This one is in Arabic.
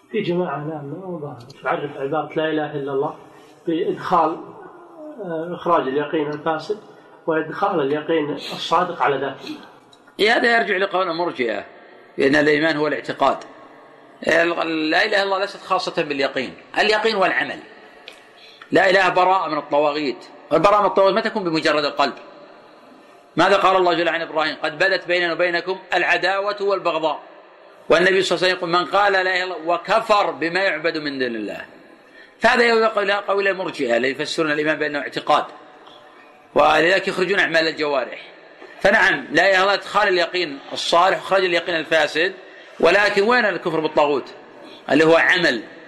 في جماعة نعم تعرف عبارة لا إله إلا الله بإدخال إخراج اليقين الفاسد وإدخال اليقين الصادق على ذاته. هذا يرجع لقول المرجئة بأن الإيمان هو الاعتقاد. لا إله إلا الله ليست خاصة باليقين، اليقين والعمل. لا إله براءة من الطواغيت، والبراءة من الطواغيت ما تكون بمجرد القلب. ماذا قال الله جل عن إبراهيم؟ قد بدت بيننا وبينكم العداوة والبغضاء. والنبي صلى الله عليه وسلم يقول من قال لا إله إلا الله وكفر بما يعبد من دون الله. فهذا يقول قول المرجئة الذين يفسرون الإيمان بأنه اعتقاد، ولذلك يخرجون أعمال الجوارح. فنعم لا إله إلا الله إدخال اليقين الصالح وخرج اليقين الفاسد، ولكن وين الكفر بالطاغوت اللي هو عمل